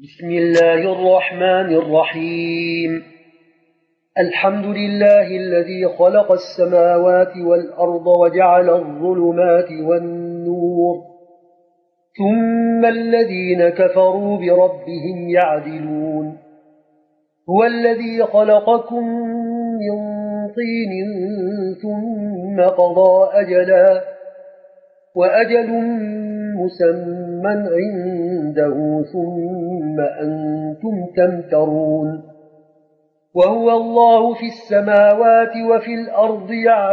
بسم الله الرحمن الرحيم. الحمد لله الذي خلق السماوات والأرض وجعل الظلمات والنور، ثم الذين كفروا بربهم يعدلون. هو الذي خلقكم من طين ثم قضى أجلا، وأجل مسمى عنده ثم أنتم تمترون. وهو الله في السماوات وفي الأرض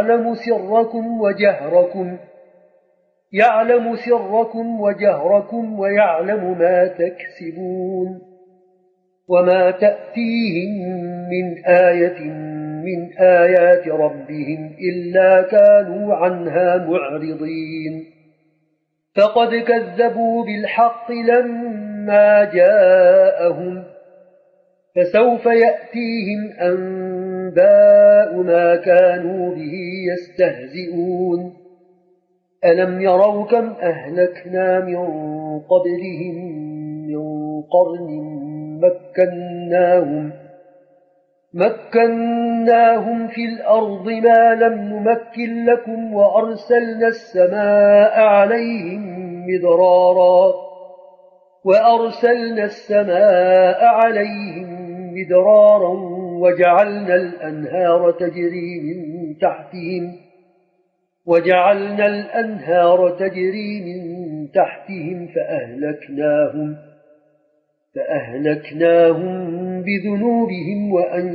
يعلم سركم وجهركم ويعلم ما تكسبون. وما تأتيهم من آية من آيات ربهم إلا كانوا عنها معرضين. فقد كذبوا بالحق لما جاءهم، فسوف يأتيهم أنباء ما كانوا به يستهزئون. ألم يروا كم أهلكنا من قبلهم من قرن مكناهم في الأرض ما لم نمكن لكم، وأرسلنا السماء عليهم مدرارا وجعلنا الأنهار تجري من تحتهم فأهلكناهم بذنوبهم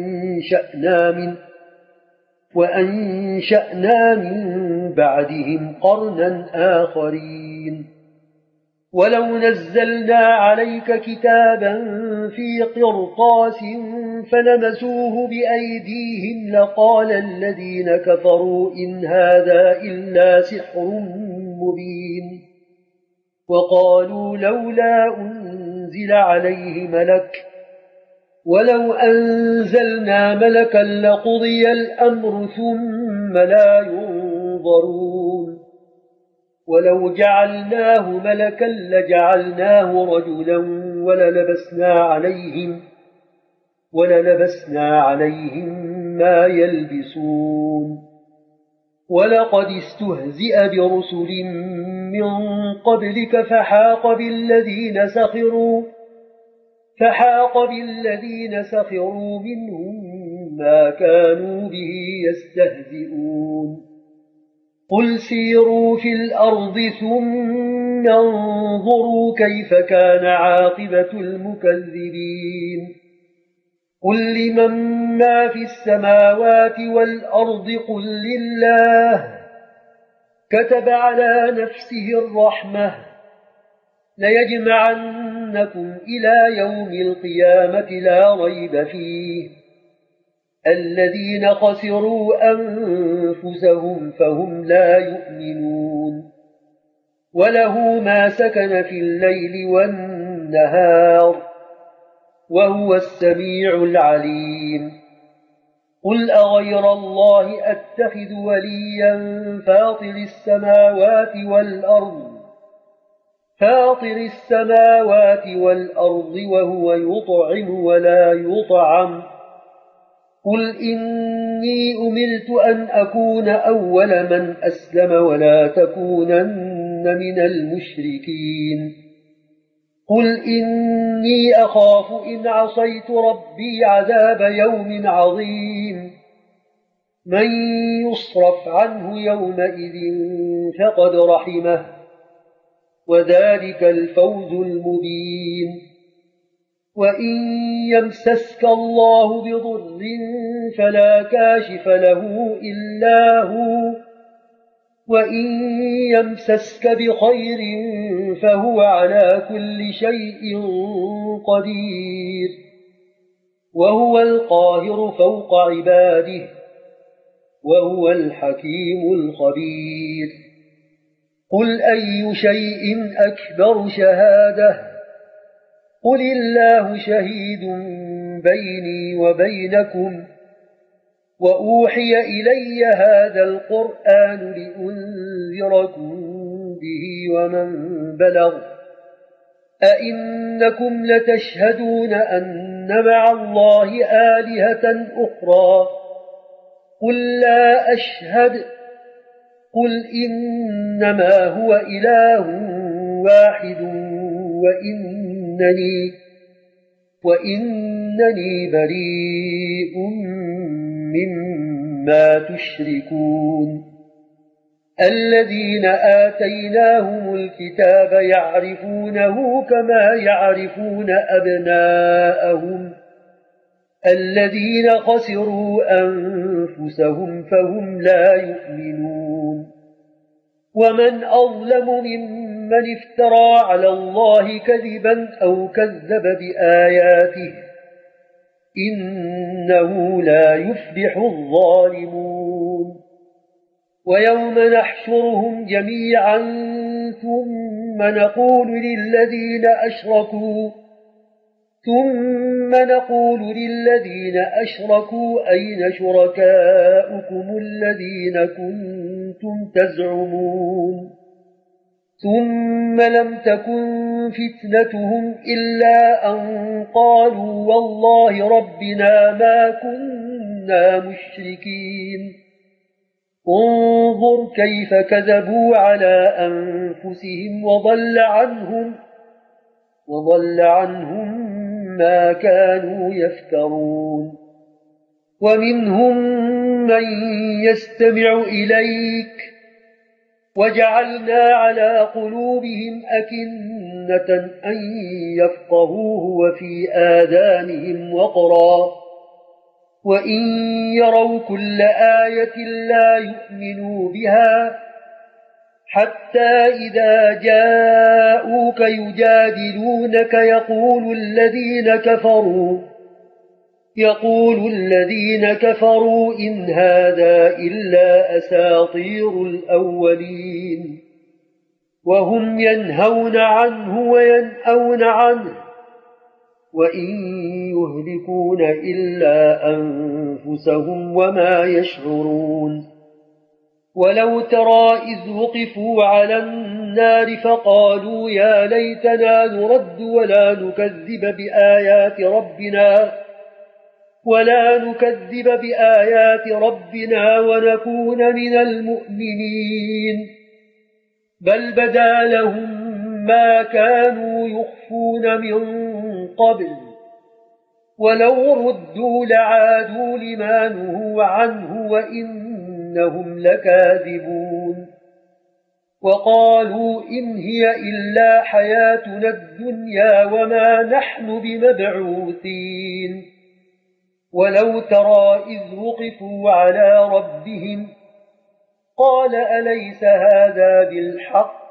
وأنشأنا من بعدهم قرنا آخرين. ولو نزلنا عليك كتابا في قرطاس فلمسوه بأيديهم لقال الذين كفروا إن هذا إلا سحر مبين. وقالوا لولا أنزل عليه ملك، ولو أنزلنا ملكا لقضي الأمر ثم لا ينظرون. ولو جعلناه ملكا لجعلناه رجلا وللبسنا عليهم ما يلبسون. ولقد استهزئ برسل من قبلك فحاق بالذين سخروا منهم ما كانوا به يستهزئون. قل سيروا في الأرض ثم انظروا كيف كان عاقبة المكذبين. قل لمن ما في السماوات والأرض قل لله. كتب على نفسه الرحمة ليجمعنكم إلى يوم القيامة لا ريب فيه. الذين خسروا أنفسهم فهم لا يؤمنون. وله ما سكن في الليل والنهار وهو السميع العليم. قل أغير الله أتخذ وليا فاطر السماوات والأرض وهو يطعم ولا يطعم. قل إني أمرت أن أكون أول من أسلم ولا تكونن من المشركين. قل إني أخاف إن عصيت ربي عذاب يوم عظيم. من يصرف عنه يومئذ فقد رحمه، وذلك الفوز المبين. وإن يمسسك الله بضر فلا كاشف له إلا هو، وإن يمسسك بخير فهو على كل شيء قدير. وهو القاهر فوق عباده وهو الحكيم الخبير. قل أي شيء أكبر شهادة؟ قل الله شهيد بيني وبينكم. وأوحي إلي هذا القرآن لأنذركم به ومن بلغ أئنكم لتشهدون أن مع الله آلهة أخرى قل لا أشهد قل إنما هو إله واحد وإنني بريء مما تشركون الذين آتيناهم الكتاب يعرفونه كما يعرفون أبناءهم الذين خسروا أنفسهم فهم لا يؤمنون ومن أظلم ممن افترى على الله كذبا أو كذب بآياته إنه لا يفلح الظالمون ويوم نحشرهم جميعا ثم نقول للذين أشركوا أين شركاؤكم الذين كنتم تزعمون ثم لم تكن فتنتهم إلا أن قالوا والله ربنا ما كنا مشركين انظر كيف كذبوا على أنفسهم وضل عنهم ما كانوا يفترون ومنهم من يستمع إليك وجعلنا على قلوبهم أكنة أن يفقهوه وفي آذانهم وقرا وإن يروا كل آية لا يؤمنوا بها حتى إذا جاءوك يجادلونك يقول الذين كفروا إن هذا إلا أساطير الأولين وهم ينهون عنه وينأون عنه وإن يهلكون إلا أنفسهم وما يشعرون ولو ترى إذ وقفوا على النار فقالوا يا ليتنا نرد ولا نكذب بآيات ربنا ونكون من المؤمنين بل بدا لهم ما كانوا يخفون من قبل ولو ردوا لعادوا لما نهوا عنه وإنهم لكاذبون وقالوا إن هي إلا حياتنا الدنيا وما نحن بمبعوثين ولو ترى إذ وقفوا على ربهم قال أليس هذا بالحق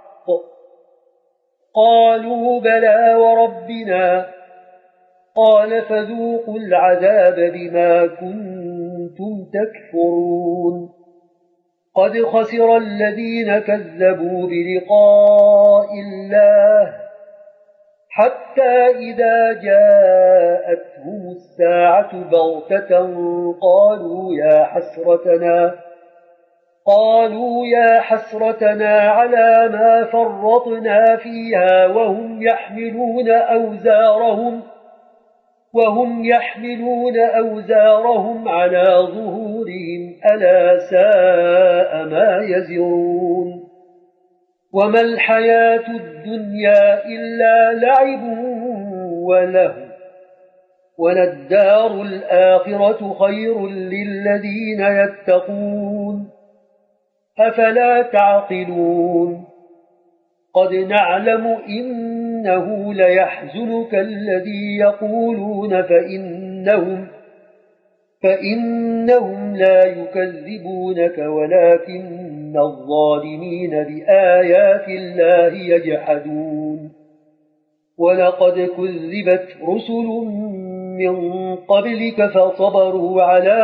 قالوا بلى وربنا قال فذوقوا العذاب بما كنتم تكفرون قد خسر الذين كذبوا بلقاء الله حتى إذا جاءتهم الساعة بغتة قالوا يا حسرتنا على ما فرطنا فيها وهم يحملون أوزارهم على ظهورهم ألا ساء ما يزرون وما الحياة الدنيا إلا لعب ولهو وللدار الآخرة خير للذين يتقون أفلا تعقلون قد نعلم إنه ليحزنك الذي يقولون فإنهم لا يكذبونك ولكن الظالمين بآيات الله يجحدون ولقد كذبت رسل من قبلك فصبروا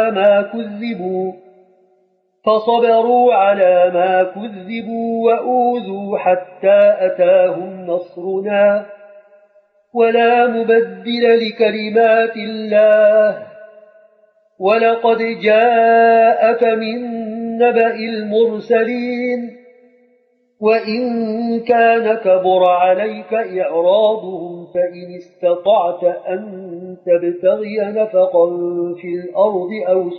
على ما كذبوا وأوذوا حتى أتاهم نصرنا ولا مبدل لكلمات الله ولقد جاءك من نبأ المرسلين وإن كان كبر عليك إعراضهم فإن استطعت أن تبتغي نفقا في الأرض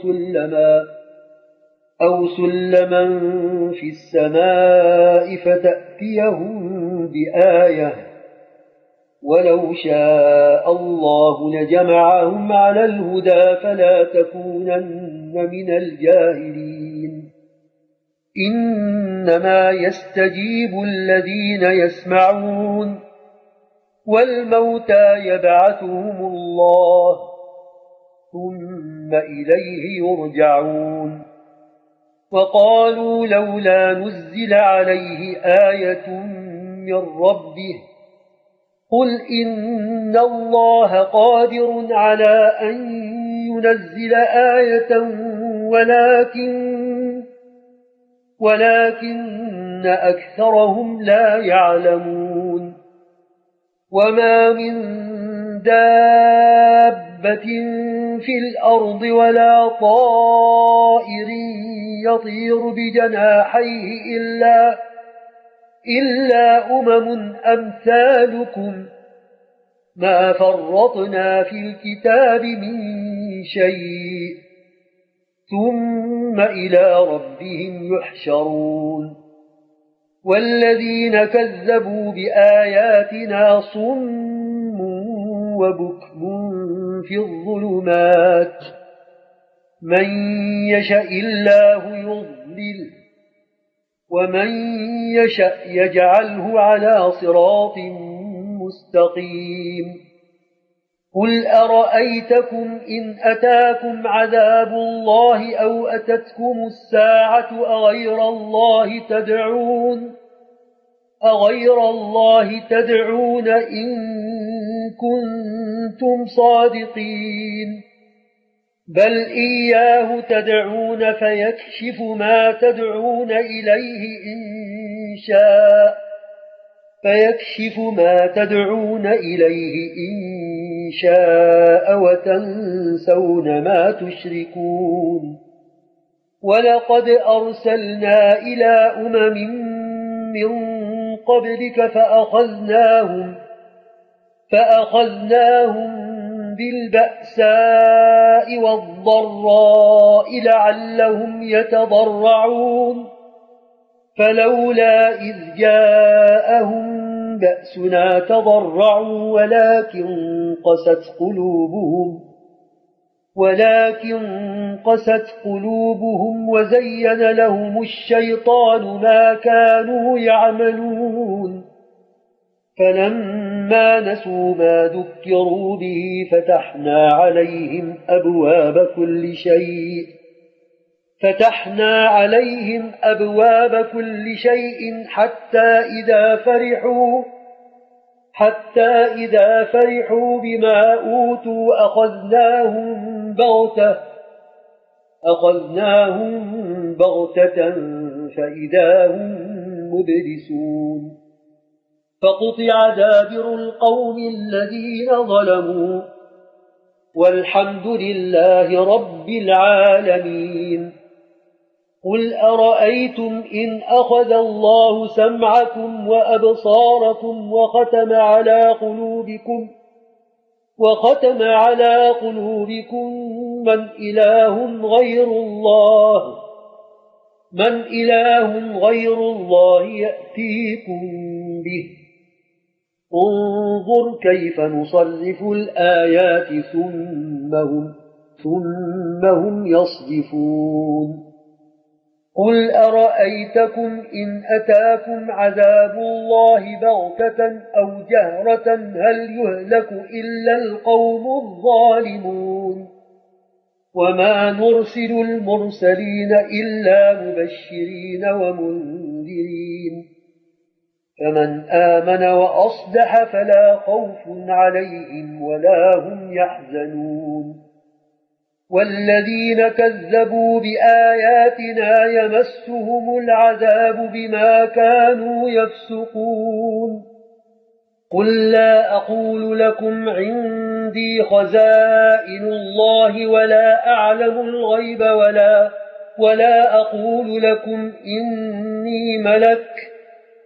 أو سلما في السماء فتأتيهم بآية ولو شاء الله لجمعهم على الهدى فلا تكونن من الجاهلين إنما يستجيب الذين يسمعون والموتى يبعثهم الله ثم إليه يرجعون وقالوا لولا نزل عليه آية من ربه قل إن الله قادر على أن ينزل آية ولكن أكثرهم لا يعلمون وما من دابة في الأرض ولا طائر يطير بجناحيه إلا أمم أمثالكم ما فرطنا في الكتاب من شيء ثم إلى ربهم يحشرون والذين كذبوا بآياتنا صم وبكم في الظلمات من يشاء الله يضلل ومن يشاء يجعله على صراط مستقيم قل أرأيتكم إن أتاكم عذاب الله أو أتتكم الساعة أغير الله تدعون إن كنتم صادقين بل إياه تدعون فيكشف ما تدعون إليه إن شاء وتنسون ما تشركون ولقد أرسلنا إلى أمم من قبلك فأخذناهم بالبأساء والضراء لعلهم يتضرعون فلولا إذ جاءهم بأسنا تضرعوا ولكن قست قلوبهم وزين لهم الشيطان ما كانوا يعملون فلما نسوا ما ذكروا به فتحنا عليهم أبواب كل شيء حتى إذا فرحوا بما أوتوا أخذناهم بغتة فإذا هم مبلسون فقطع دابر القوم الذين ظلموا والحمد لله رب العالمين قل أرأيتم إن أخذ الله سمعكم وأبصاركم وختم على قلوبكم من إله غير الله يأتيكم به انظر كيف نصرف الآيات ثم هم يصدفون قل أرأيتكم إن أتاكم عذاب الله بغتة أو جهرة هل يهلك إلا القوم الظالمون وما نرسل المرسلين إلا مبشرين ومنذرين فمن آمن وأصلح فلا خوف عليهم ولا هم يحزنون والذين كذبوا بآياتنا يمسهم العذاب بما كانوا يفسقون قل لا أقول لكم عندي خزائن الله ولا أعلم الغيب ولا أقول لكم إني ملك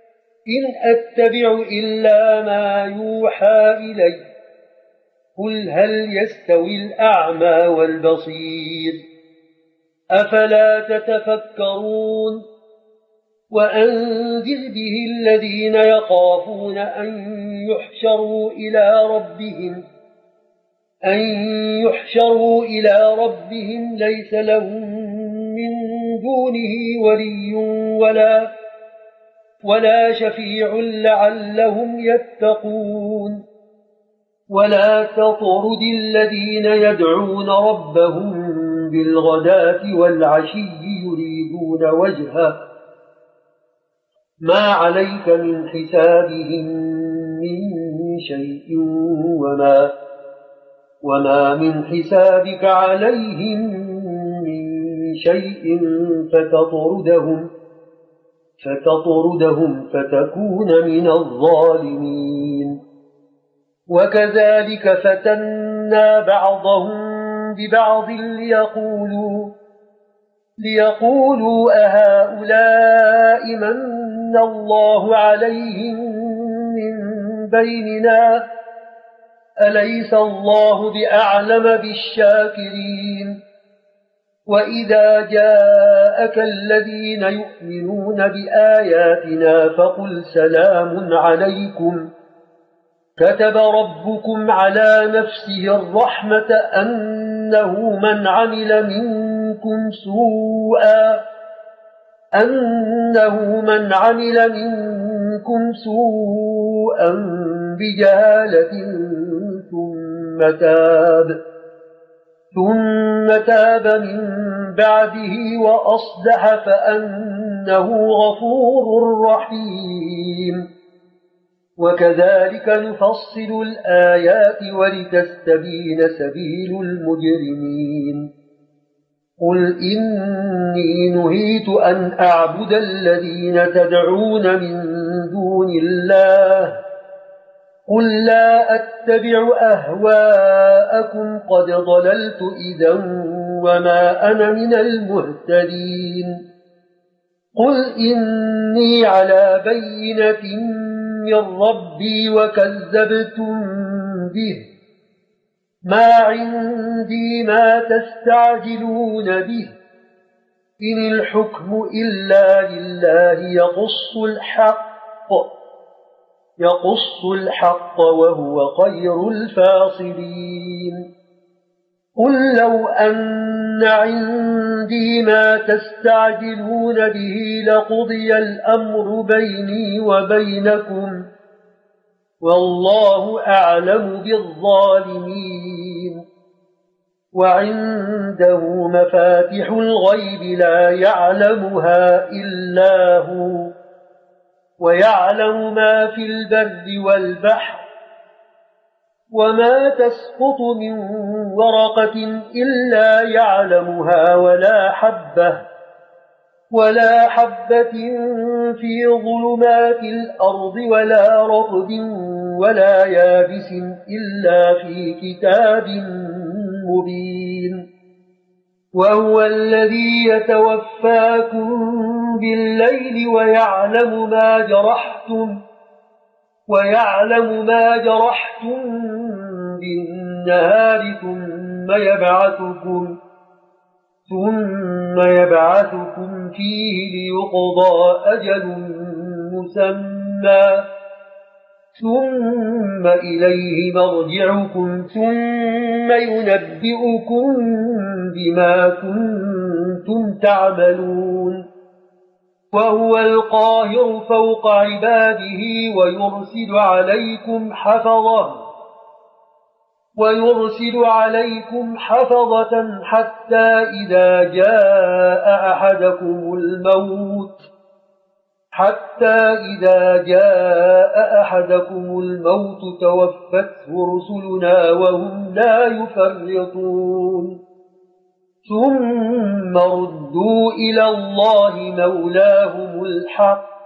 إن أتبع إلا ما يوحى إلي قل هل يستوي الأعمى والبصير أفلا تتفكرون وأنذر به الذين يخافون أن يحشروا إلى ربهم ليس لهم من دونه ولي ولا شفيع لعلهم يتقون ولا تطرد الذين يدعون ربهم بالغداة والعشي يريدون وجهه ما عليك من حسابهم من شيء وما من حسابك عليهم من شيء فتطردهم فتكون من الظالمين وكذلك فتنا بعضهم ببعض ليقولوا أهؤلاء من الله عليهم من بيننا أليس الله بأعلم بالشاكرين وإذا جاءك الذين يؤمنون بآياتنا فقل سلام عليكم كتب ربكم على نفسه الرحمة أنه من عمل منكم سوءا بجهالة ثم تاب من بعده وأصلح فأنه غفور رحيم وكذلك نفصل الآيات ولتستبين سبيل المجرمين قل إني نهيت أن أعبد الذين تدعون من دون الله قل لا أتبع أهواءكم قد ضللت إذا وما أنا من المهتدين قل إني على بينة من ربي وكذبتم به ما عندي ما تستعجلون به إن الحكم إلا لله يقص الحق وهو خير الفاصلين قل لو أن عندي ما تستعجلون به لقضي الأمر بيني وبينكم والله أعلم بالظالمين وعنده مفاتح الغيب لا يعلمها إلا هو ويعلم ما في البر والبحر وما تسقط من ورقة إلا يعلمها ولا حبة في ظلمات الأرض ولا رطب ولا يابس إلا في كتاب مبين وهو الذي يتوفاكم بالليل ويعلم ما جرحتم بالنهار ثم يبعثكم فيه ليقضى أجل مسمى ثم إليه مرجعكم ثم ينبئكم بما كنتم تعملون وهو القاهر فوق عباده ويرسل عليكم حفظة حتى إذا جاء أحدكم الموت توفته رسلنا وهم لا يفرطون ثم ردوا إلى الله مولاهم الحق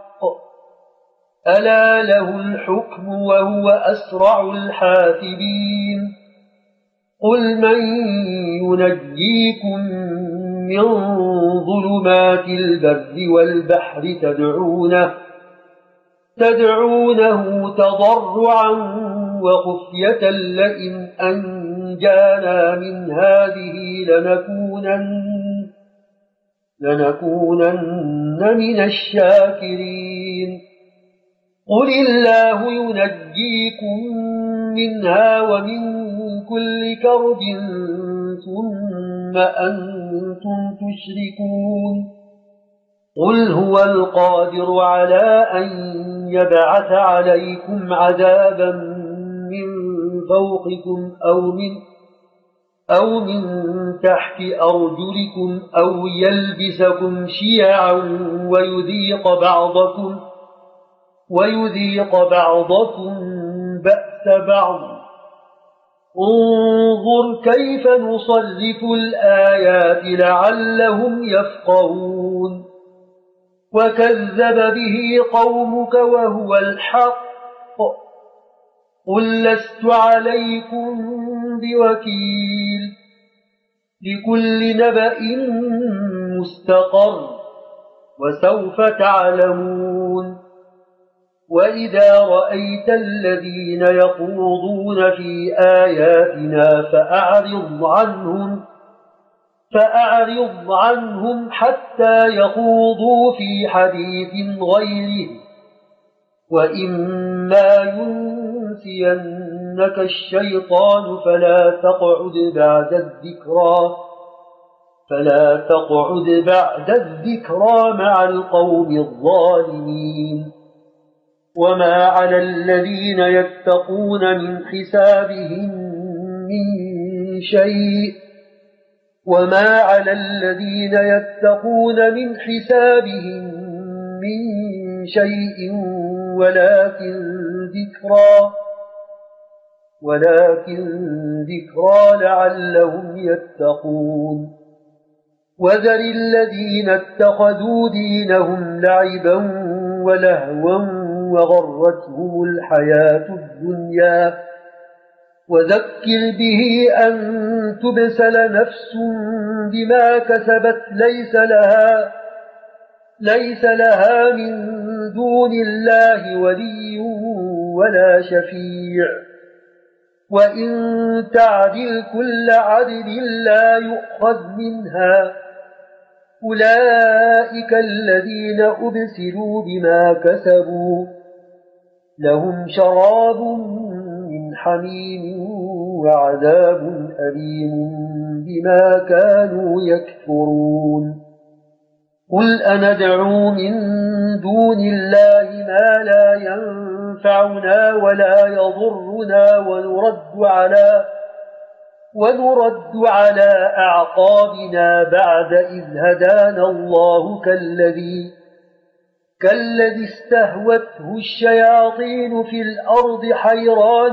ألا له الحكم وهو أسرع الحاسبين قل من ينجيكم من ظلمات البر والبحر تدعونه تضرعا وخفية لئن أنجانا من هذه لنكونن من الشاكرين قل الله ينجيكم منها ومن كل كرب ثم أنتم تشركون قل هو القادر على أن يبعث عليكم عذابا من فوقكم أو من تحت أرجلكم أو يلبسكم شيعا ويذيق بعضكم بأس بعض انظر كيف نصرف الآيات لعلهم يفقهون وكذب به قومك وهو الحق قل لست عليكم بوكيل لكل نبأ مستقر وسوف تعلمون وإذا رأيت الذين يخوضون في آياتنا فأعرض عنهم حتى يخوضوا في حديث غيره وإما ينسينك الشيطان فلا تقعد بعد الذكرى مع القوم الظالمين وما على الذين يتقون من حسابهم من شيء ولكن ذكرى لعلهم يتقون وذر الذين اتخذوا دينهم لعبا ولهوا وغرتهم الحياة الدنيا وذكر به أن تبسل نفس بما كسبت ليس لها من دون الله ولي ولا شفيع وإن تعدل كل عدل لا يؤخذ منها أولئك الذين أبسلوا بما كسبوا لهم شراب من حميم وعذاب أليم بما كانوا يكفرون قل أندعو من دون الله ما لا ينفعنا ولا يضرنا ونرد على أعقابنا بعد إذ هدانا الله كالذي استهوته الشياطين في الأرض حيران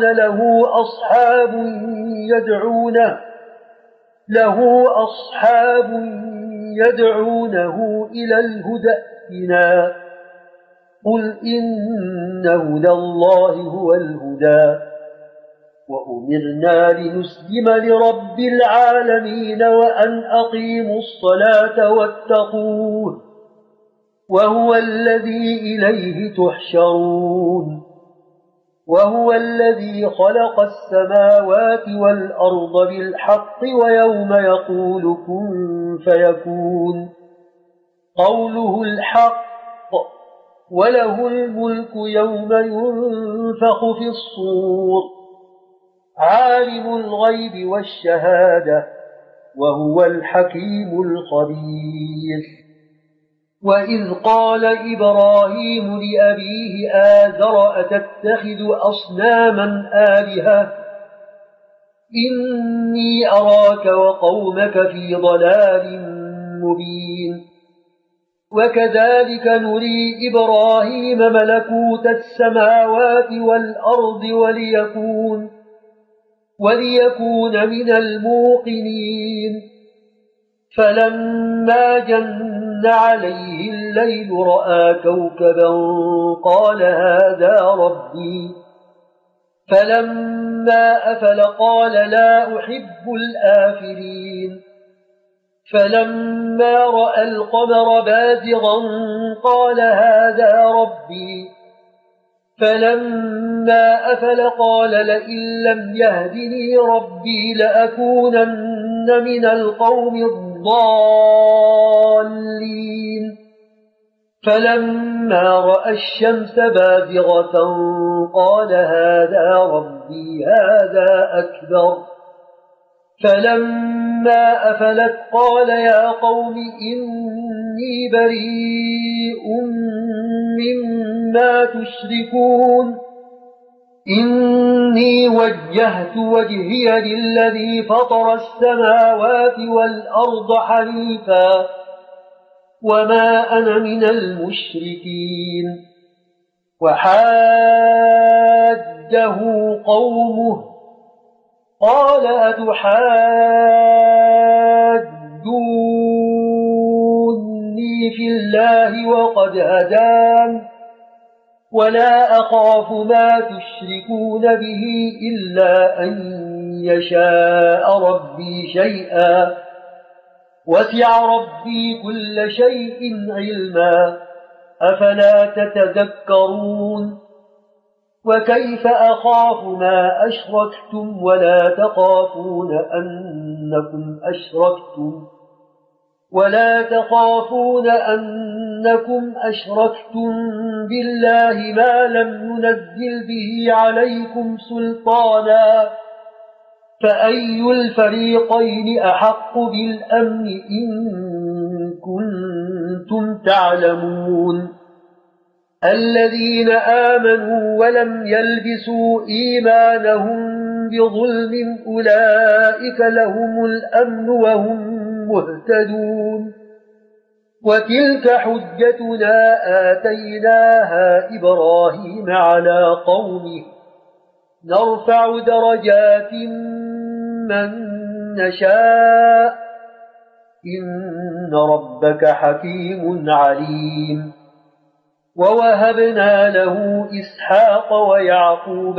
له أصحاب يدعونه إلى الهدى ائتنا قل إن هدى الله هو الهدى وأمرنا لنسلم لرب العالمين وأن أقيموا الصلاة واتقوه وهو الذي إليه تحشرون وهو الذي خلق السماوات والأرض بالحق ويوم يقول كن فيكون قوله الحق وله الملك يوم ينفخ في الصور عالم الغيب والشهادة وهو الحكيم الخبير وإذ قال إبراهيم لأبيه آزر أتتخذ أصناما آلهة إني أراك وقومك في ضلال مبين وكذلك نري إبراهيم ملكوت السماوات والأرض وليكون من الموقنين فلما جن عليه الليل رأى كوكبا قال هذا ربي فلما أفل قال لا أحب الآفلين فلما رأى القمر بازغا قال هذا ربي فلما أفل قال لئن لم يهدني ربي لأكونن من القوم الضالين. فلما رأى الشمس بازغة قال هذا ربي هذا أكبر. فلما أفلت قال يا قوم إني بريء مما تشركون إني وجهت وجهي للذي فطر السماوات والأرض حنيفا وما أنا من المشركين. وحاجه قومه قال أتحاجوني في الله وقد هدان ولا أخاف ما تشركون به إلا أن يشاء ربي شيئا وسع ربي كل شيء علما أفلا تتذكرون. وكيف أخاف ما أشركتم ولا تخافون أنكم أشركتم بالله ما لم ينزل به عليكم سلطانا فأي الفريقين أحق بالأمن إن كنتم تعلمون. الذين آمنوا ولم يلبسوا إيمانهم بظلم أولئك لهم الأمن وهم مهتدون. وتلك حجتنا آتيناها إبراهيم على قومه نرفع درجات من نشاء إن ربك حكيم عليم. ووهبنا له إسحاق ويعقوب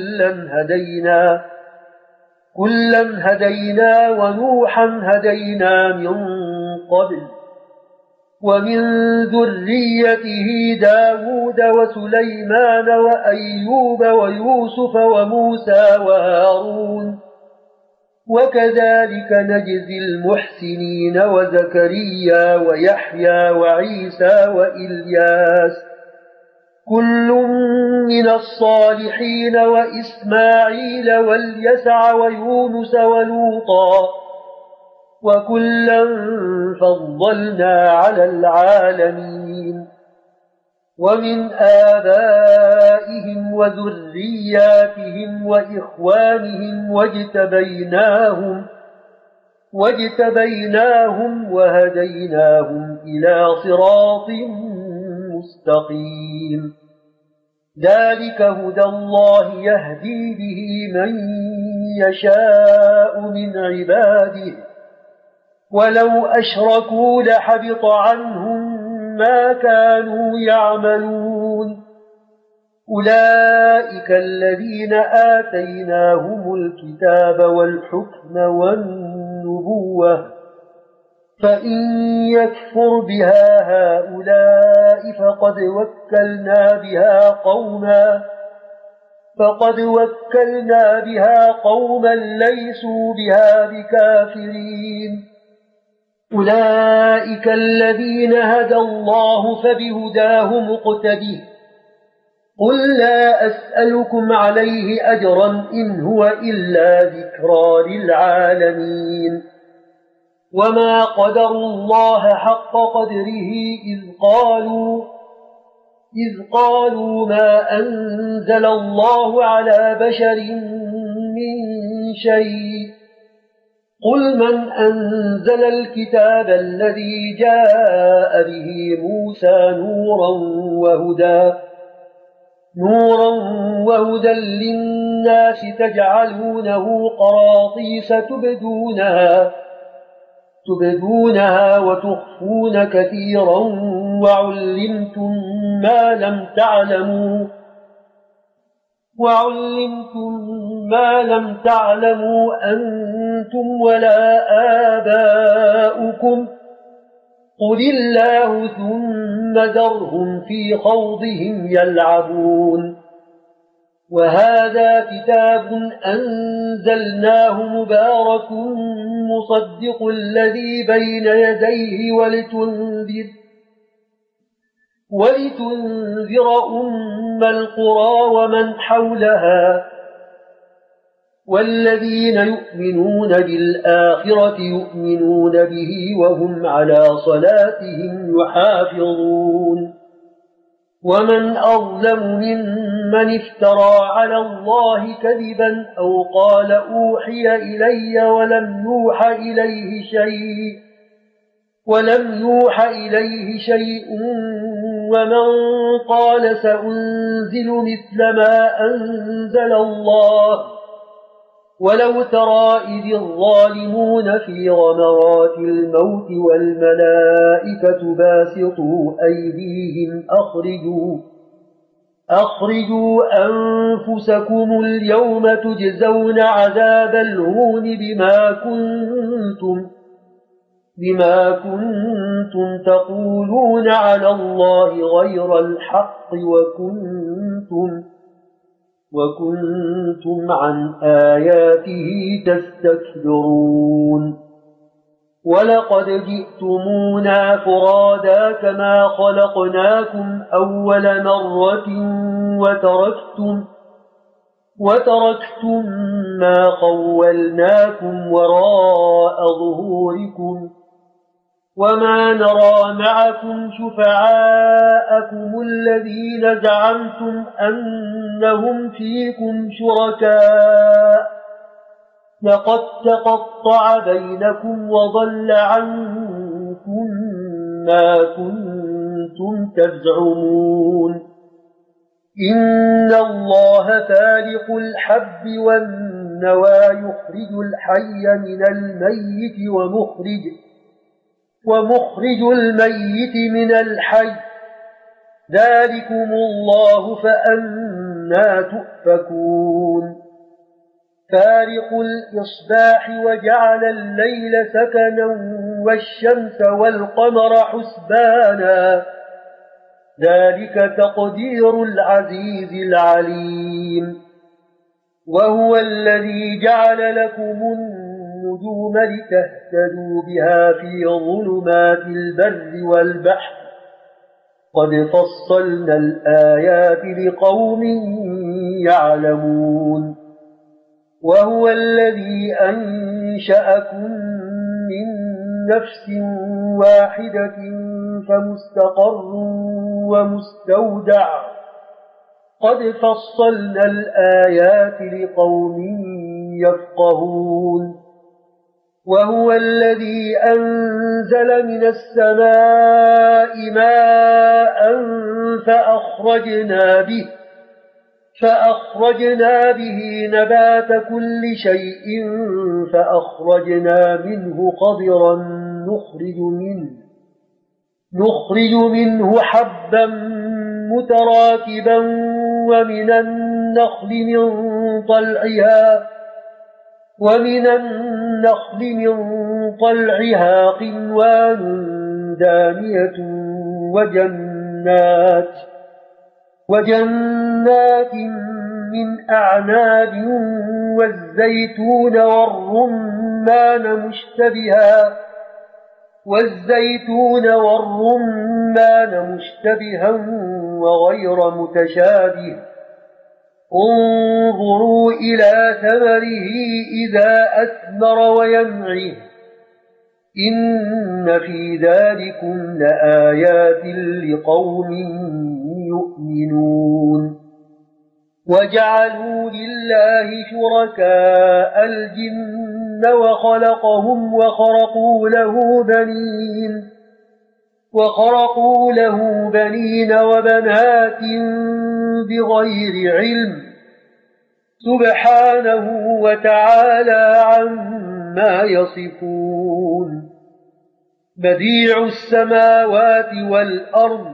كلا هدينا ونوحا هدينا من قبل ومن ذريته داود وسليمان وأيوب ويوسف وموسى وهارون وكذلك نجزي المحسنين وزكريا ويحيى وعيسى وإلياس كل من الصالحين وإسماعيل واليسع ويونس ولوطا وكلا فضلنا على العالمين. ومن آبائهم وذرياتهم وإخوانهم واجتبيناهم وهديناهم إلى صراط مستقيم. ذلك هدى الله يهدي به من يشاء من عباده ولو أشركوا لحبط عنهم ما كانوا يعملون. أولئك الذين آتيناهم الكتاب والحكم والنبوة فإن يكفر بها هؤلاء فقد وكلنا بها قوما ليسوا بها بكافرين. أولئك الذين هدى الله فبهداه مقتده قل لا أسألكم عليه أجرا إن هو إلا ذكرى للعالمين. وما قدروا الله حق قدره إذ قالوا ما أنزل الله على بشر من شيء قل من أنزل الكتاب الذي جاء به موسى نورا وهدى للناس تجعلونه قراطيس تبدونها وتخفون كثيرا وعلمتم ما لم تعلموا أنتم ولا آباؤكم قل الله ثم ذرهم في خوضهم يلعبون. وهذا كتاب أنزلناه مبارك مصدق الذي بين يديه ولتنذر أم القرى ومن حولها والذين يؤمنون بالآخرة يؤمنون به وهم على صلاتهم يحافظون ومن أظلم ممن افترى على الله كذبا أو قال أوحي إلي ولم يوحى إليه شيء ومن قال سأنزل مثل ما أنزل الله ولو ترى إذ الظالمون في غمرات الموت والملائكة باسطوا أيديهم أخرجوا أنفسكم اليوم تجزون عذاب الهون بما كنتم تقولون على الله غير الحق وكنتم عن آياته تستكبرون ولقد جئتمونا فرادا كما خلقناكم أول مرة وتركتم ما خولناكم وراء ظهوركم وما نرى معكم شفعاءكم الذين زعمتم أنهم فيكم شركاء لقد تقطع بينكم وضل عنكم ما كنتم تزعمون إن الله فالق الحب والنوى يخرج الحي من الميت ومخرج الميت من الحي ذلكم الله فأنى تؤفكون فارق الإصباح وجعل الليل سكنا والشمس والقمر حسبانا ذلك تقدير العزيز العليم وهو الذي جعل لكم النجوم لتهتدوا بها في ظلمات البر والبحر قد فصلنا الآيات لقوم يعلمون وهو الذي أنشأكم من نفس واحدة فمستقر ومستودع قد فصلنا الآيات لقوم يفقهون وهو الذي أنزل من السماء ماء فأخرجنا به نبات كل شيء فأخرجنا منه قضرا نخرج منه حبا متراكبا ومن النخل من طلعها قنوان دانية وجنات من أعناب والزيتون مشتبها وغير متشابه انظروا إلى ثمره إذا أثمر وينعه إن في ذلكم لآيات لقوم يؤمنون وجعلوا لله شركاء الجن وخلقهم وخرقوا له بنين وبنات بغير علم سبحانه وتعالى عما يصفون بديع السماوات والأرض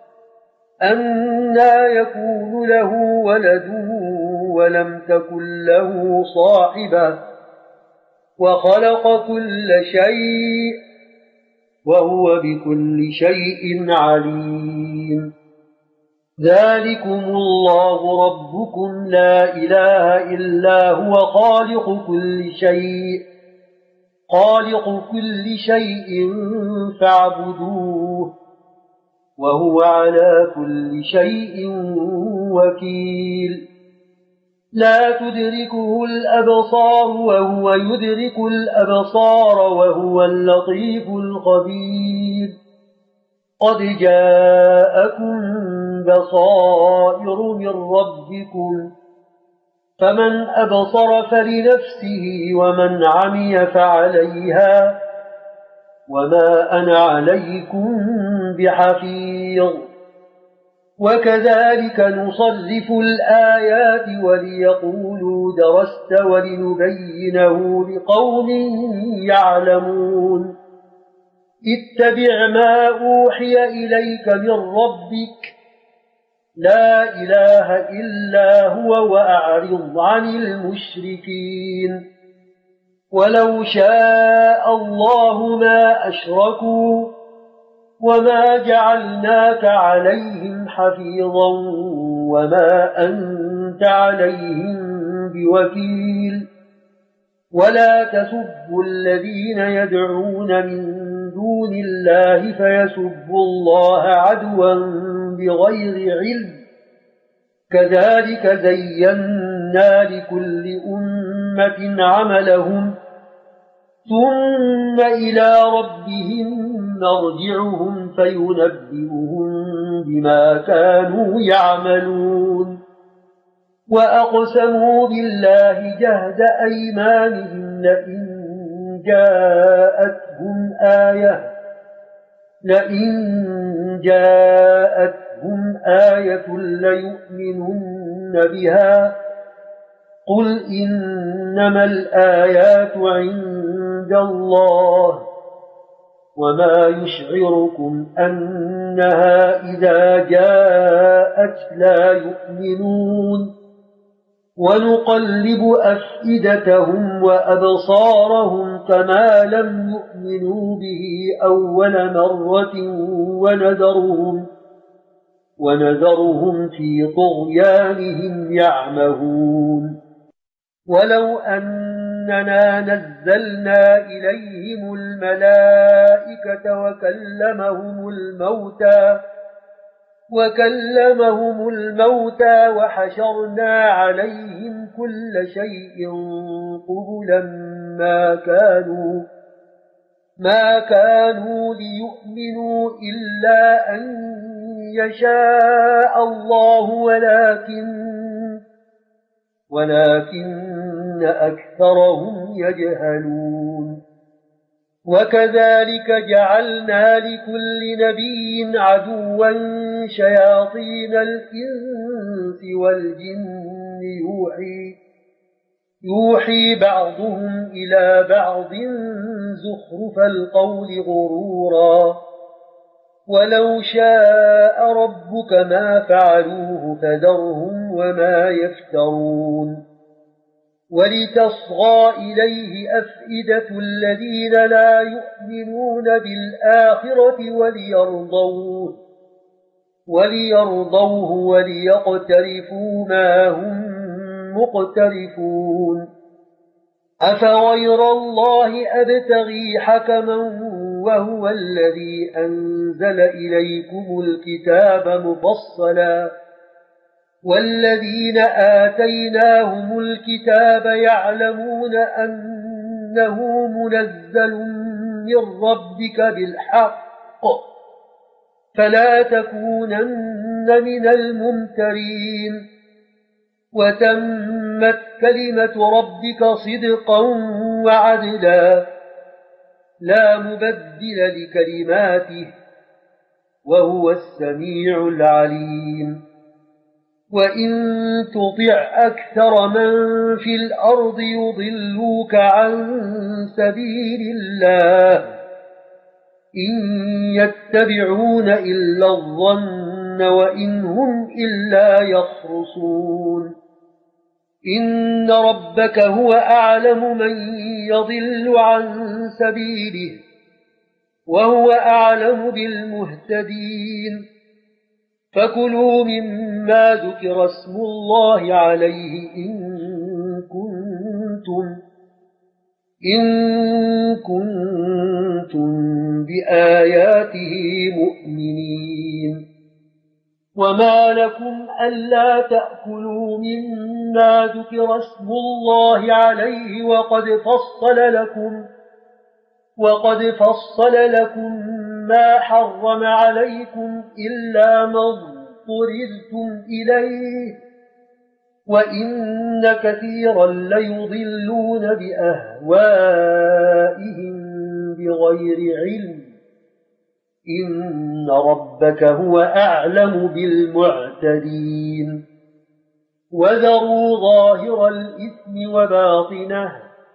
أنى يكون له ولد ولم تكن له صاحبة وخلق كل شيء وهو بكل شيء عليم ذلكم الله ربكم لا إله إلا هو خالق كل شيء فاعبدوه وهو على كل شيء وكيل لا تدركه الأبصار وهو يدرك الأبصار وهو اللطيف الخبير قد جاءكم بصائر من ربكم فمن أبصر فلنفسه ومن عمي فعليها وما أنا عليكم بحفيظ وكذلك نصرف الآيات وليقولوا درست ولنبينه لقوم يعلمون اتبع ما أوحي إليك من ربك لا إله إلا هو وأعرض عن المشركين ولو شاء الله ما أشركوا وما جعلناك عليهم حفيظا وما أنت عليهم بوكيل ولا تسبوا الذين يدعون من دون الله فيسبوا الله عدوا بغير علم كذلك زينا لكل أمة عملهم ثم إلى ربهم مرجعهم فينبئهم بما كانوا يعملون وأقسموا بالله جهد أيمانهم لئن جاءتهم آية ليؤمنن بها قل إنما الآيات عند الله وما يشعركم أنها إذا جاءت لا يؤمنون ونقلب أفئدتهم وأبصارهم كما لم يؤمنوا به أول مرة ونذرهم في طغيانهم يعمهون ولو أننا نزلنا إليهم الملائكة وكلمهم الموتى وحشرنا عليهم كل شيء قبلا ما كانوا ليؤمنوا إلا أن يشاء الله ولكن أكثرهم يجهلون وكذلك جعلنا لكل نبي عدوا شياطين الإنس والجن يوحي بعضهم إلى بعض زخرف القول غرورا ولو شاء ربك ما فعلوه فذرهم وما يفترون ولتصغى إليه أفئدة الذين لا يؤمنون بالآخرة وليرضوه وليقترفوا ما هم مقترفون أفغير الله أبتغي حكما وهو الذي أنزل إليكم الكتاب مفصلا والذين آتيناهم الكتاب يعلمون أنه منزل من ربك بالحق فلا تكونن من الممترين وتمت كلمة ربك صدقا وعدلا لا مبدل لكلماته وهو السميع العليم وإن تطع أكثر من في الأرض يضلوك عن سبيل الله إن يتبعون إلا الظن وإن هم إلا يخرصون إن ربك هو أعلم من يضل عن سبيله وهو أعلم بالمهتدين فكلوا مما ذكر اسم الله عليه إن كنتم بآياته مؤمنين وما لكم ألا تأكلوا مما ذكر اسم الله عليه وقد فصل لكم ما حرم عليكم إلا ما اضطررتم إليه وإن كثيرا ليضلون بأهوائهم بغير علم إن ربك هو أعلم بالمعتدين وذروا ظاهر الإثم وباطنه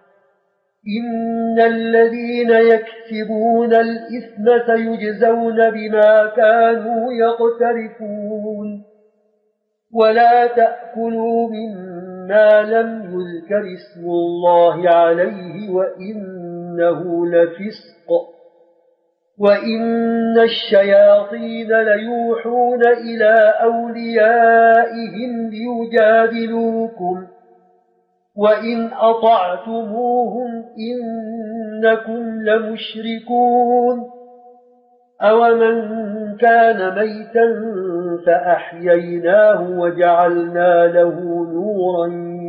إن الذين يكسبون الإثم سيجزون بما كانوا يقترفون ولا تأكلوا مما لم يذكر اسم الله عليه وإنه لفسق وإن الشياطين ليوحون إلى أوليائهم ليجادلوكم وإن أطعتموهم إنكم لمشركون أومن كان ميتا فأحييناه وجعلنا له نورا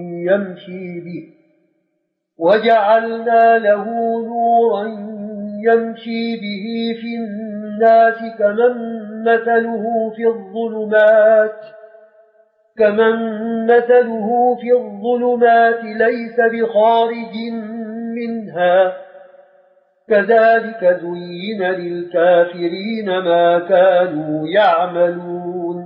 يمشي به في الناس كمن مثله في الظلمات ليس بخارج منها كذلك زين للكافرين ما كانوا يعملون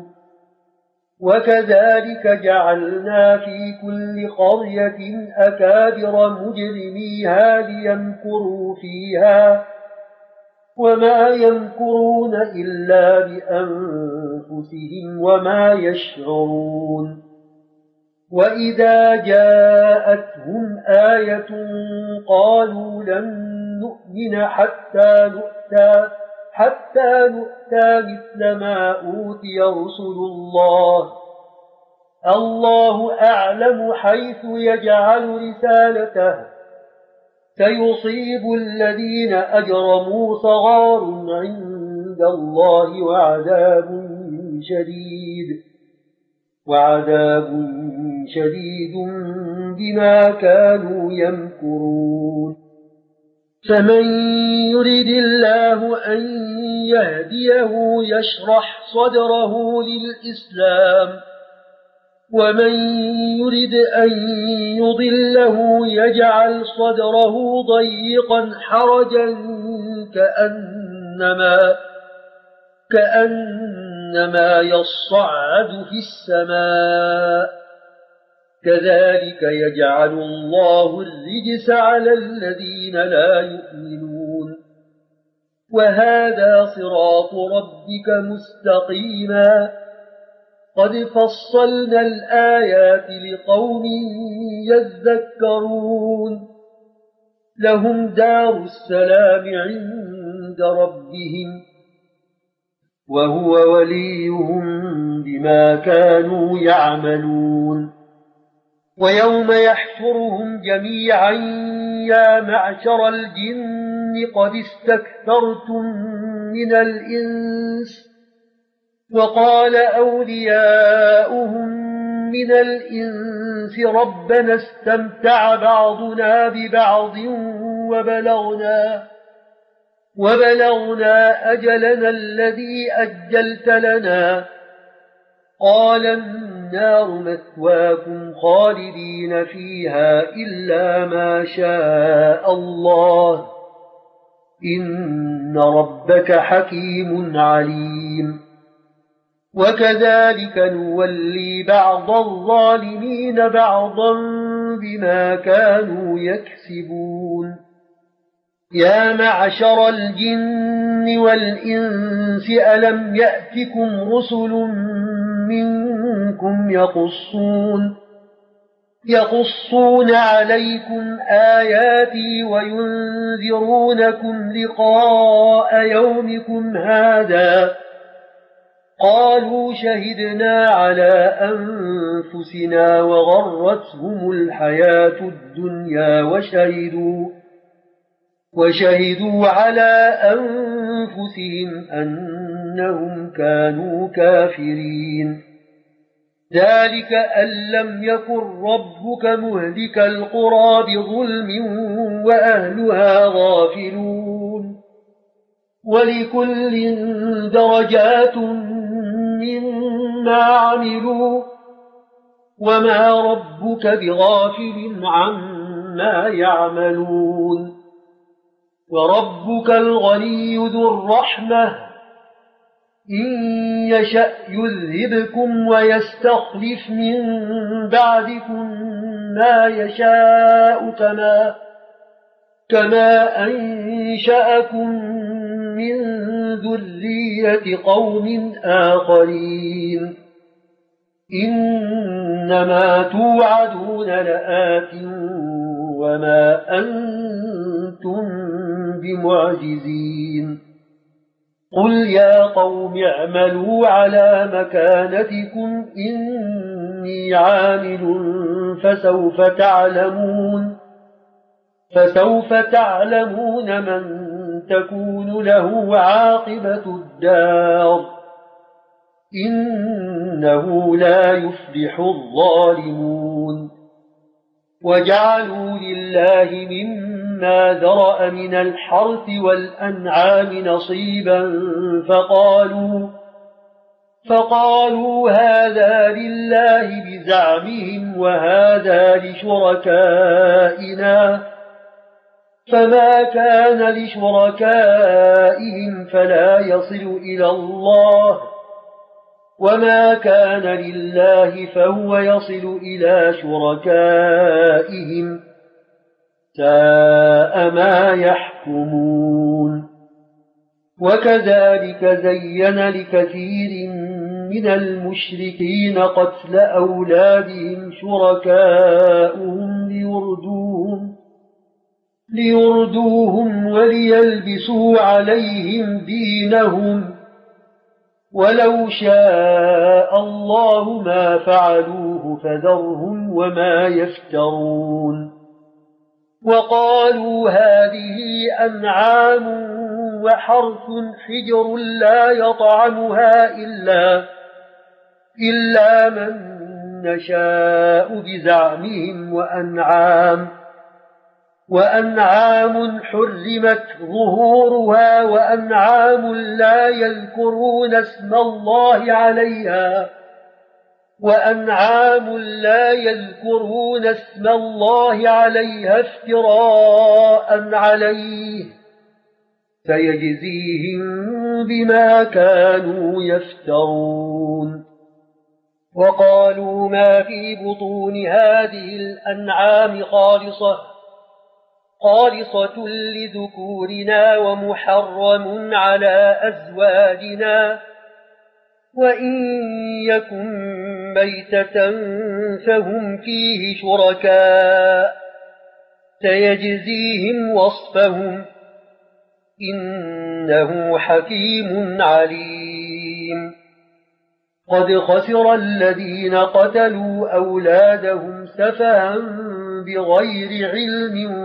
وكذلك جعلنا في كل قرية أكابر مجرميها ليمكروا فيها وما يمكرون إلا بأنفسهم وما يشعرون وإذا جاءتهم آية قالوا لن نؤمن حتى نؤتى مثل ما أوتي رسل الله أعلم حيث يجعل رسالته سيصيب الذين أجرموا صغار عند الله وعذاب شديد بما كانوا يمكرون فمن يرد الله أن يهديه يشرح صدره للإسلام ومن يرد أن يضله يجعل صدره ضيقا حرجا كأنما يصعد في السماء كذلك يجعل الله الرجس على الذين لا يؤمنون وهذا صراط ربك مستقيما قد فصلنا الآيات لقوم يذكرون لهم دار السلام عند ربهم وهو وليهم بما كانوا يعملون ويوم يحشرهم جميعا يا معشر الجن قد استكثرتم من الإنس وقال أولياؤهم من الإنس ربنا استمتع بعضنا ببعض وبلغنا أجلنا الذي أجلت لنا قال النار مثواكم خالدين فيها إلا ما شاء الله إن ربك حكيم عليم وكذلك نولي بعض الظالمين بعضا بما كانوا يكسبون يا معشر الجن والإنس ألم يأتكم رسل منكم يقصون عليكم آياتي وينذرونكم لقاء يومكم هذا قالوا شهدنا على أنفسنا وغرتهم الحياة الدنيا وشهدوا على أنفسهم أنهم كانوا كافرين. ذلك أن لم يكن ربك مهلك القرى بظلم وأهلها غافلون. ولكل درجات مما عملوا وما ربك بغافل عما يعملون. وربك الغني ذو الرحمة إن يشأ يذهبكم ويستخلف من بعدكم ما يشاء كما أنشأكم من ذرية قوم آخرين. إنما توعدون لآت وما أنتم بمعجزين. قل يا قوم اعملوا على مكانتكم إني عامل فسوف تعلمون من تكون له عاقبة الدار. إنه لا يفلح الظالمون. وجعلوا لله مما ذرأ من الحرث والأنعام نصيبا فقالوا هذا لله بزعمهم وهذا لشركائنا، فما كان لشركائهم فلا يصل إلى الله، وما كان لله فهو يصل إلى شركائهم. ساء ما يحكمون. وكذلك زين لكثير من المشركين قتل أولادهم شركاؤهم ليردوهم وليلبسوا عليهم دينهم، ولو شاء الله ما فعلوه فذرهم وما يفترون. وقالوا هذه أنعام وحرث حجر لا يطعمها إلا من نشاء بزعمهم، وأنعام حرمت ظهورها وأنعام لا يذكرون اسم الله عليها افتراء عليه، سيجزيهم بما كانوا يفترون. وقالوا ما في بطون هذه الأنعام خالصة لذكورنا ومحرم على أزواجنا، وإن يكن ميتة فهم فيه شركاء، سيجزيهم وصفهم إنه حكيم عليم. قد خسر الذين قتلوا أولادهم سفها بغير علم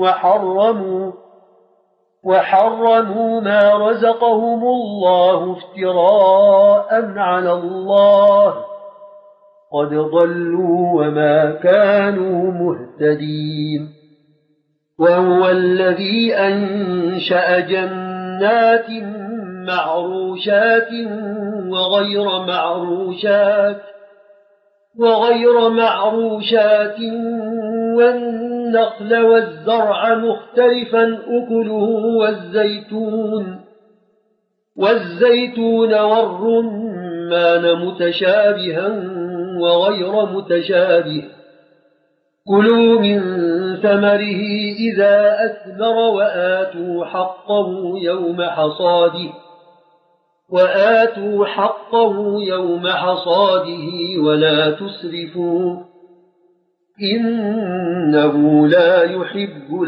وحرموا ما رزقهم الله افتراء على الله، قد ضلوا وما كانوا مهتدين. وهو الذي أنشأ جنات معروشات وغير معروشات والنخل والزرع مختلفا أكله والزيتون والرمان متشابها وغير متشابه، كلوا من ثمره إذا أثمر وآتوا حقه يوم حصاده ولا تسرفوا إنه لا يحب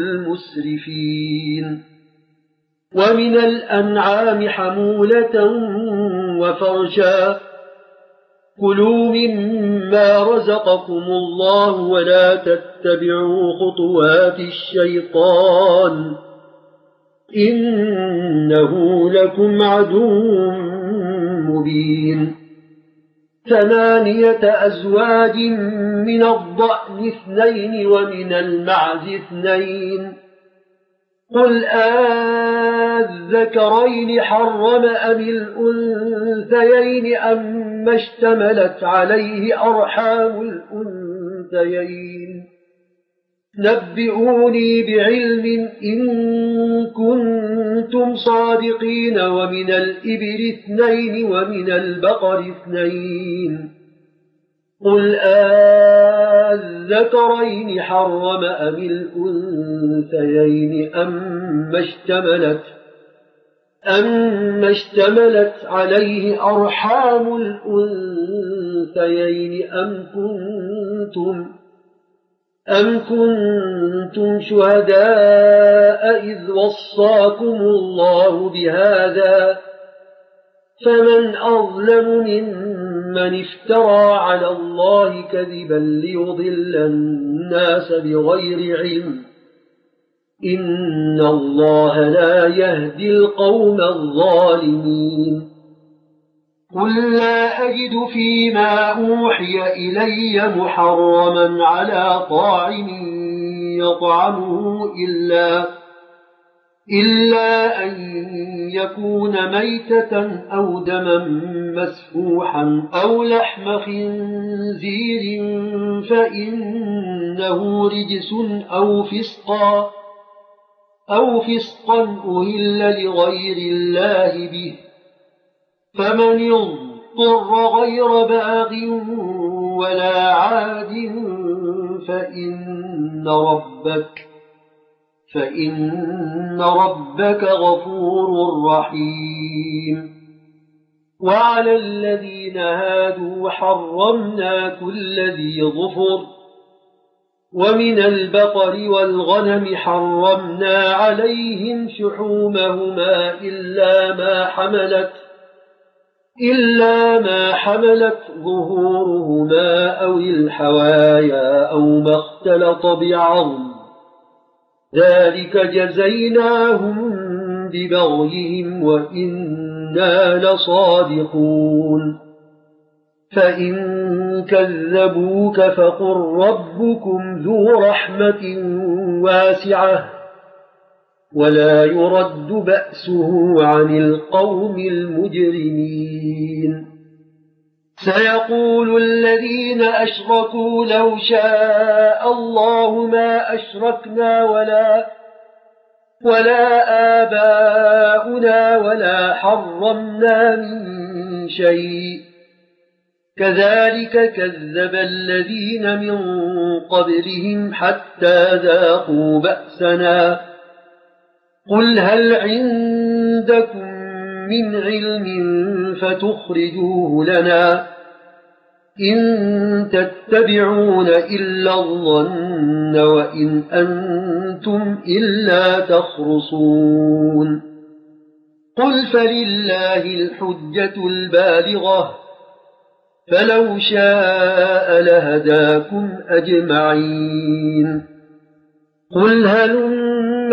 المسرفين. ومن الأنعام حمولة وفرشا كلوا مما رزقكم الله ولا تتبعوا خطوات الشيطان إنه لكم عدو مبين 8 أزواج من الضأن 2 ومن المعز 2 قل أذكرين حرم أم الأنثيين أما اشتملت عليه أرحام الأنثيين نبئوني بعلم إن كنتم صادقين ومن الإبل 2 ومن البقر 2 قل أذكرين حرم أم الأنثيين أما اشتملت عليه أرحام الأنثيين أم كنتم شهداء إذ وصاكم الله بهذا فمن أظلم ممن افترى على الله كذبا ليضل الناس بغير علم إن الله لا يهدي القوم الظالمين قل لا أجد فيما أوحي إلي محرما على طاعم يطعمه إلا أن يكون ميتة أو دما مسفوحا أو لحم خنزير فإنه رجس أو فسقا أهل لغير الله به فمن اضطر غير باغ ولا عاد فإن ربك غفور رحيم وعلى الذين هادوا حرمنا كل ذي ظفر ومن البقر والغنم حرمنا عليهم شحومهما إلا ما حملت ظهورهما أو الحوايا أو ما اختلط بعظم ذلك جزيناهم ببغيهم وإنا لصادقون فإن كذبوك فقل ربكم ذو رحمة واسعة ولا يرد بأسه عن القوم المجرمين سيقول الذين أشركوا لو شاء الله ما أشركنا ولا آباؤنا ولا حرمنا من شيء كذلك كذب الذين من قبلهم حتى ذاقوا بأسنا قل هل عندكم من علم فتخرجوه لنا إن تتبعون إلا الظن وإن أنتم إلا تخرصون قل فلله الحجة البالغة فلو شاء لهداكم أجمعين قل هلم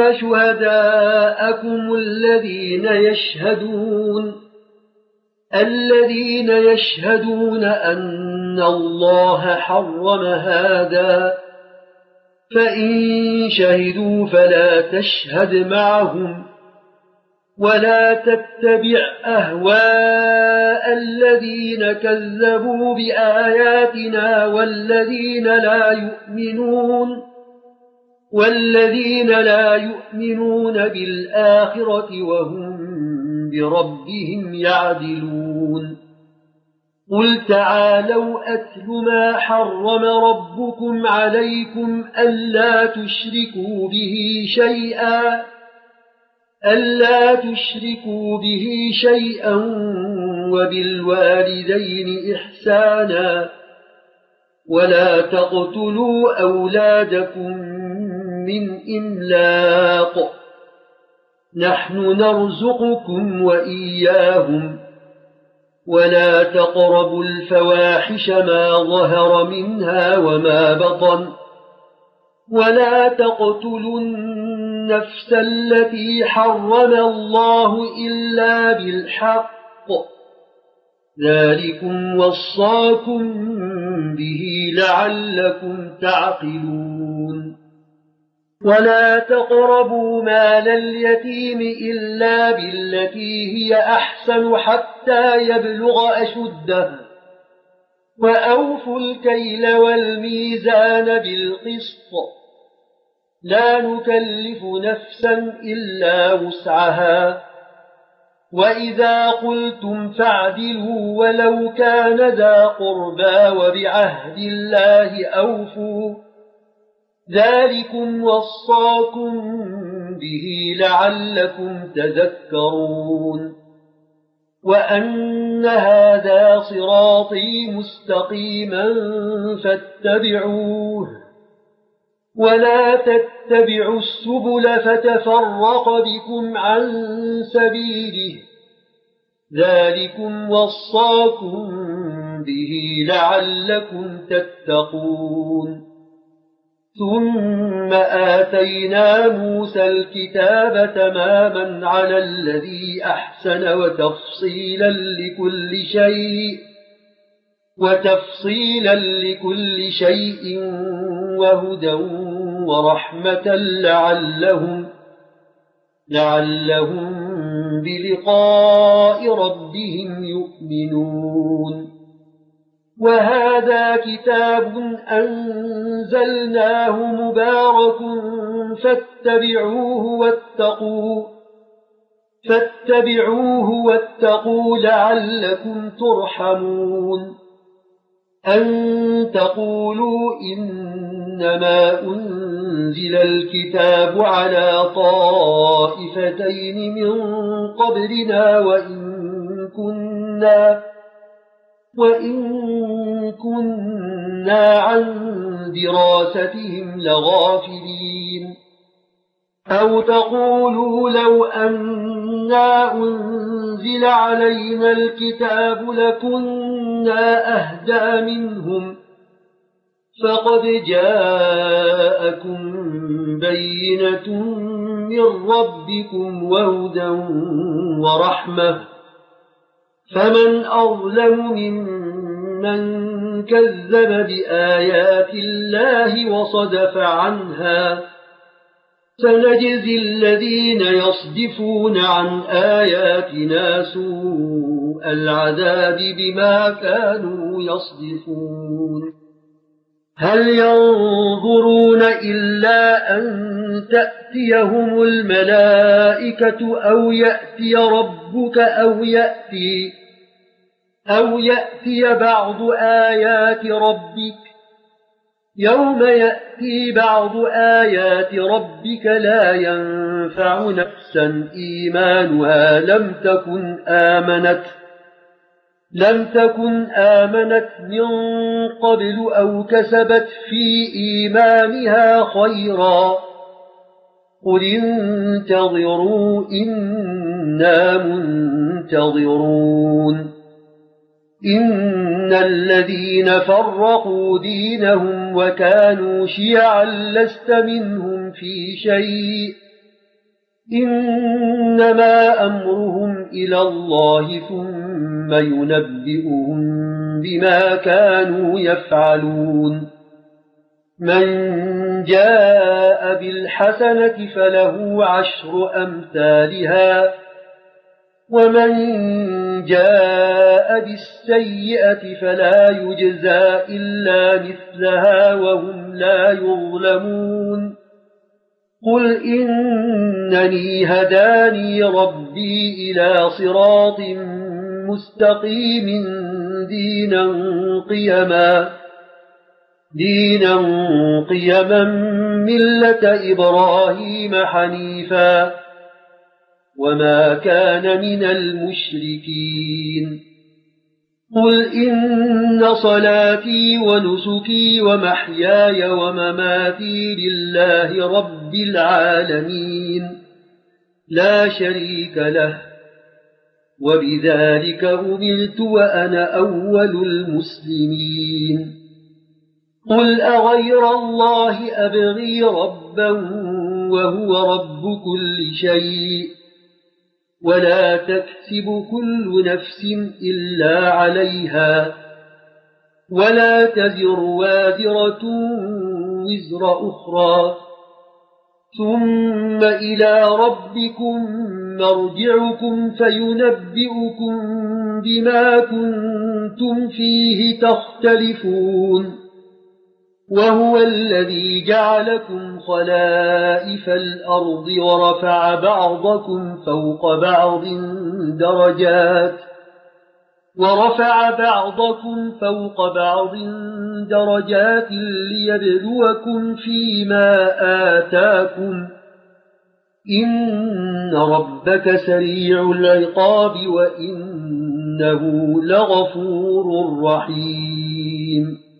شهداءكم الذين يشهدون أن الله حرم هذا فإن شهدوا فلا تشهد معهم ولا تتبع أهواء الذين كذبوا بآياتنا والذين لا يؤمنون بالآخرة وهم بربهم يعدلون قل تعالوا أتل ما حرم ربكم عليكم ألا تشركوا به شيئا وبالوالدين إحسانا ولا تقتلوا أولادكم من إملاق نحن نرزقكم وإياهم ولا تقربوا الفواحش ما ظهر منها وما بطن ولا تقتلوا النفس التي حرم الله إلا بالحق ذلكم وصاكم به لعلكم تعقلون ولا تقربوا مال اليتيم إلا بالتي هي أحسن حتى يبلغ أشده وأوفوا الكيل والميزان بالقسط لا نكلف نفسا إلا وسعها وإذا قلتم فاعدلوا ولو كان ذا قربى وبعهد الله أوفوا ذلكم وصاكم به لعلكم تذكرون وأن هذا صراطي مستقيما فاتبعوه ولا تتبعوا السبل فتفرق بكم عن سبيله ذلكم وصاكم به لعلكم تتقون ثم آتينا موسى الكتاب تماما على الذي أحسن وتفصيلا لكل شيء وهدى ورحمة لعلهم بلقاء ربهم يؤمنون وهذا كتاب أنزلناه مبارك فاتبعوه واتقوا لعلكم ترحمون أن تقولوا إنما أنزل الكتاب على طائفتين من قبلنا وإن كنا عن دراستهم لغافلين أو تقولوا لو أنا أنزل علينا الكتاب لكنا أهدى منهم فقد جاءكم بينة من ربكم وهدى ورحمة فمن أظلم ممن كذب بآيات الله وصدف عنها سنجزي الذين يصدفون عن آياتنا سوء العذاب بما كانوا يصدفون هل ينظرون إلا أن تأتيهم الملائكة أو يأتي ربك أو يأتي بعض آيات ربك يوم يأتي بعض آيات ربك لا ينفع نفسا إيمانها لم تكن آمنت من قبل أو كسبت في إيمانها خيرا قل انتظروا إنا منتظرون إن الذين فرقوا دينهم وكانوا شيعا لست منهم في شيء إنما أمرهم إلى الله ثم ينبئهم بما كانوا يفعلون من جاء بالحسنة فله 10 أمثالها ومن جاء بالسيئة فلا يجزى إلا مثلها وهم لا يظلمون قل إنني هداني ربي إلى صراط مستقيم دينا قيما ملة إبراهيم حنيفا وما كان من المشركين قل إن صلاتي ونسكي ومحياي ومماتي لله رب العالمين لا شريك له وبذلك أمرت وأنا أول المسلمين قل أغير الله أبغي ربا وهو رب كل شيء ولا تكسب كل نفس إلا عليها ولا تزر وازرة وزر أخرى ثم إلى ربكم مرجعكم فينبئكم بما كنتم فيه تختلفون وهو الذي جعلكم خلائف الأرض ورفع بعضكم فوق بعض درجات ليبلوكم فيما آتاكم إن ربك سريع العقاب وإنه لغفور رحيم